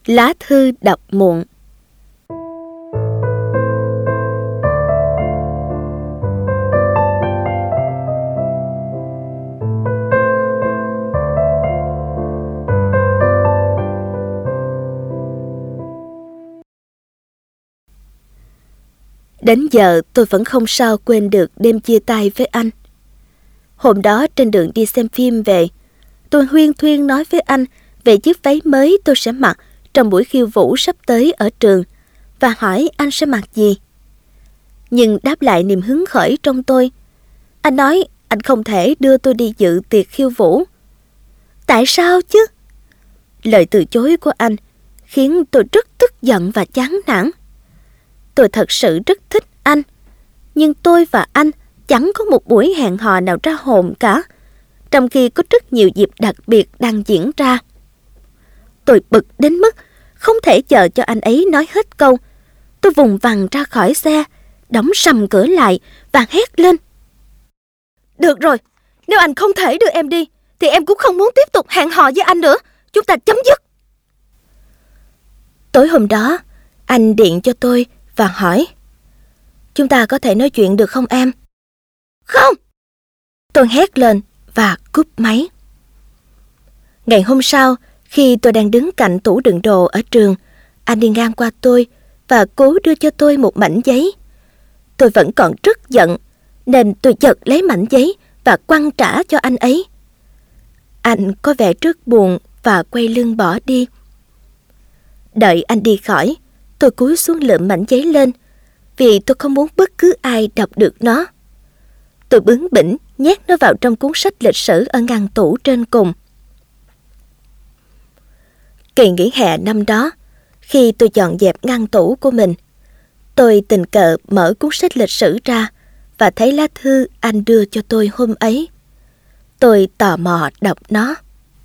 Lá thư đọc muộn. Đến giờ tôi vẫn không sao quên được đêm chia tay với anh. Hôm đó trên đường đi xem phim về, tôi huyên thuyên nói với anh về chiếc váy mới tôi sẽ mặc trong buổi khiêu vũ sắp tới ở trường và hỏi anh sẽ mặc gì. Nhưng đáp lại niềm hứng khởi trong tôi, anh nói anh không thể đưa tôi đi dự tiệc khiêu vũ. Tại sao chứ? Lời từ chối của anh khiến tôi rất tức giận và chán nản. Tôi thật sự rất thích anh, nhưng tôi và anh chẳng có một buổi hẹn hò nào ra hồn cả, trong khi có rất nhiều dịp đặc biệt đang diễn ra. Tôi bực đến mức không thể chờ cho anh ấy nói hết câu. Tôi vùng vằng ra khỏi xe, đóng sầm cửa lại và hét lên. Được rồi, nếu anh không thể đưa em đi, thì em cũng không muốn tiếp tục hẹn hò với anh nữa. Chúng ta chấm dứt. Tối hôm đó, anh điện cho tôi và hỏi, chúng ta có thể nói chuyện được không em? Không! Tôi hét lên và cúp máy. Ngày hôm sau, khi tôi đang đứng cạnh tủ đựng đồ ở trường, anh đi ngang qua tôi và cố đưa cho tôi một mảnh giấy. Tôi vẫn còn rất giận, nên tôi giật lấy mảnh giấy và quăng trả cho anh ấy. Anh có vẻ rất buồn và quay lưng bỏ đi. Đợi anh đi khỏi, tôi cúi xuống lượm mảnh giấy lên, vì tôi không muốn bất cứ ai đọc được nó. Tôi bướng bỉnh nhét nó vào trong cuốn sách lịch sử ở ngăn tủ trên cùng. Kỳ nghỉ hè năm đó, khi tôi dọn dẹp ngăn tủ của mình, tôi tình cờ mở cuốn sách lịch sử ra và thấy lá thư anh đưa cho tôi hôm ấy. Tôi tò mò đọc nó.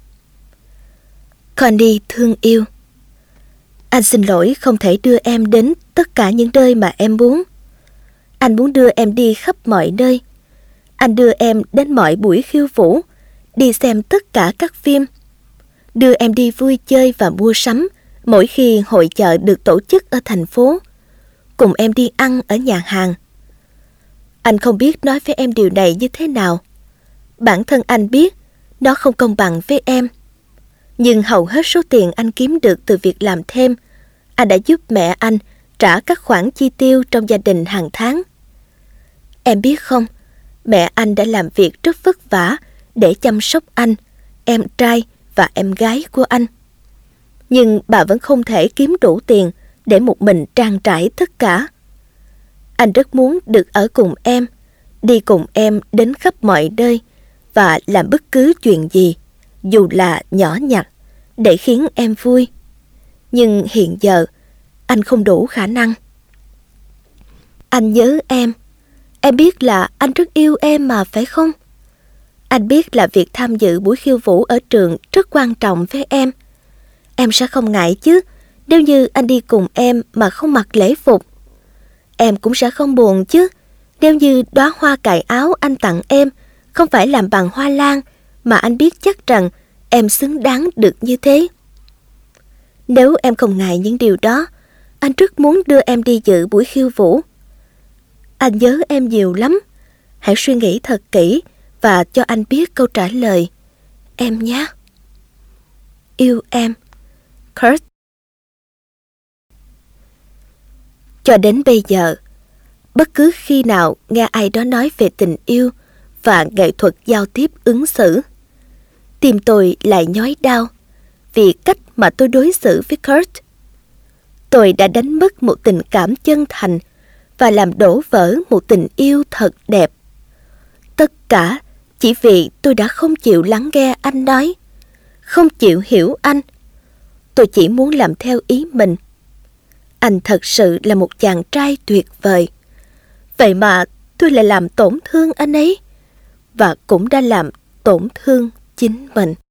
Connie thương yêu, anh xin lỗi không thể đưa em đến tất cả những nơi mà em muốn. Anh muốn đưa em đi khắp mọi nơi. Anh đưa em đến mọi buổi khiêu vũ, đi xem tất cả các phim, đưa em đi vui chơi và mua sắm mỗi khi hội chợ được tổ chức ở thành phố, cùng em đi ăn ở nhà hàng. Anh không biết nói với em điều này như thế nào. Bản thân anh biết nó không công bằng với em. Nhưng hầu hết số tiền anh kiếm được từ việc làm thêm, anh đã giúp mẹ anh trả các khoản chi tiêu trong gia đình hàng tháng. Em biết không, mẹ anh đã làm việc rất vất vả để chăm sóc anh, em trai và em gái của anh. Nhưng bà vẫn không thể kiếm đủ tiền để một mình trang trải tất cả. Anh rất muốn được ở cùng em, đi cùng em đến khắp mọi nơi và làm bất cứ chuyện gì, dù là nhỏ nhặt, để khiến em vui. Nhưng hiện giờ, anh không đủ khả năng. Anh nhớ em. Em biết là anh rất yêu em mà, phải không? Anh biết là việc tham dự buổi khiêu vũ ở trường rất quan trọng với em. Em sẽ không ngại chứ, nếu như anh đi cùng em mà không mặc lễ phục. Em cũng sẽ không buồn chứ, nếu như đóa hoa cài áo anh tặng em không phải làm bằng hoa lan, mà anh biết chắc rằng em xứng đáng được như thế. Nếu em không ngại những điều đó, anh rất muốn đưa em đi dự buổi khiêu vũ. Anh nhớ em nhiều lắm. Hãy suy nghĩ thật kỹ và cho anh biết câu trả lời. Em nhé. Yêu em, Kurt. Cho đến bây giờ, bất cứ khi nào nghe ai đó nói về tình yêu và nghệ thuật giao tiếp ứng xử, tim tôi lại nhói đau vì cách mà tôi đối xử với Kurt. Tôi đã đánh mất một tình cảm chân thành và làm đổ vỡ một tình yêu thật đẹp. Tất cả chỉ vì tôi đã không chịu lắng nghe anh nói, không chịu hiểu anh. Tôi chỉ muốn làm theo ý mình. Anh thật sự là một chàng trai tuyệt vời. Vậy mà tôi lại làm tổn thương anh ấy, và cũng đã làm tổn thương chính mình.